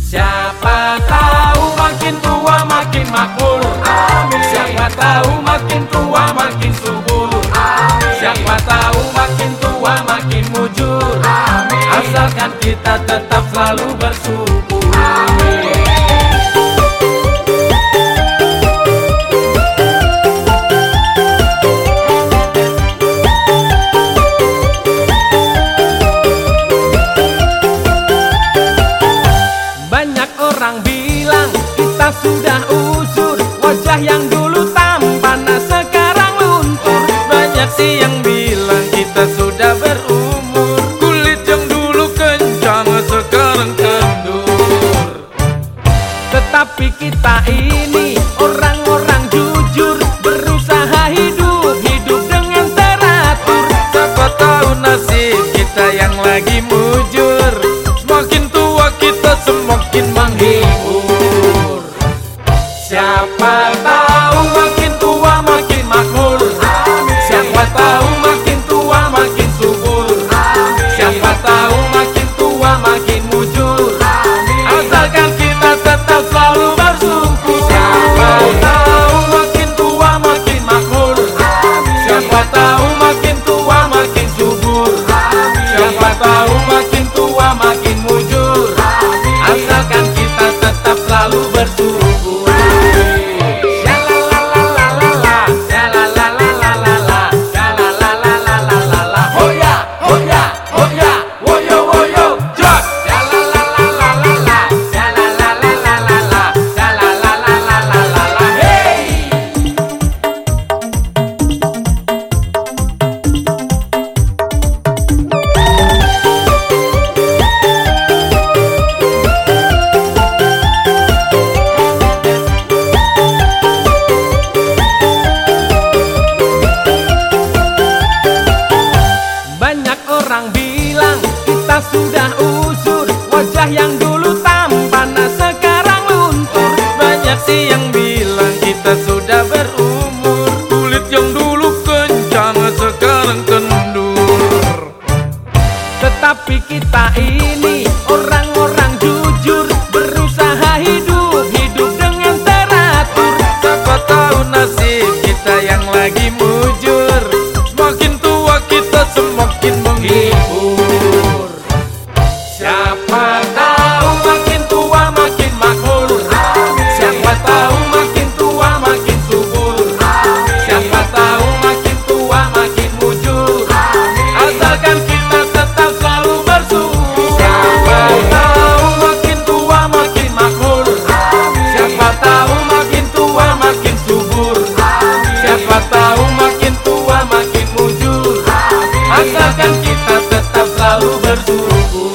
Siapa tahu makin tua makin makmur. Amin. Siapa tahu makin tua makin subur. Amin. Siapa tahu makin tua makin mujur. Amin. Asalkan kita tetap selalu bersyukur. Amin. Banyak orang bilang kita sudah usur, wajah yang dulu tampan nah sekarang luntur. Banyak sih yang bilang kita sudah berumur, kulit yang dulu kencang sekarang kendur. Tetapi kita ini orang-orang jujur, berusaha hidup dengan teratur. Siapa tahu nasib kita yang lagi mujur, semakin tua kita semakin menghibur. Siapa tahu makin tua makin makmur. Amin. Siapa tahu makin tua makin subur. Amin. Siapa tahu makin tua makin mujur. Amin. Asalkan kita tetap selalu bersyukur. Siapa tahu makin tua makin makmur. Amin. Siapa tahu makin tua makin subur. Amin. Siapa tahu makin tua makin mujur. Amin. Asalkan kita tetap selalu bersyukur. Banyak orang bilang kita sudah usur, wajah yang dulu tampan nah sekarang luntur. Banyak sih yang bilang kita sudah berumur, kulit yang dulu kencang sekarang kendur. Tetapi kita ini orang-orang jujur, berusaha hidup dengan teratur. Siapa tahu nasib kita yang lagi mujur, semakin tua kita semakin menghibur. Siapa tahu makin tua makin makmur. Amin. Siapa tahu makin tua makin subur. Amin. Siapa tahu makin tua makin mujur. Amin. Asalkan kita tetap selalu bersyukur. Siapa tahu makin tua makin makmur. Amin. Siapa tahu makin tua makin subur. Amin. Siapa tahu makin tua makin mujur. Amin. Asalkan kita tetap selalu bersyukur.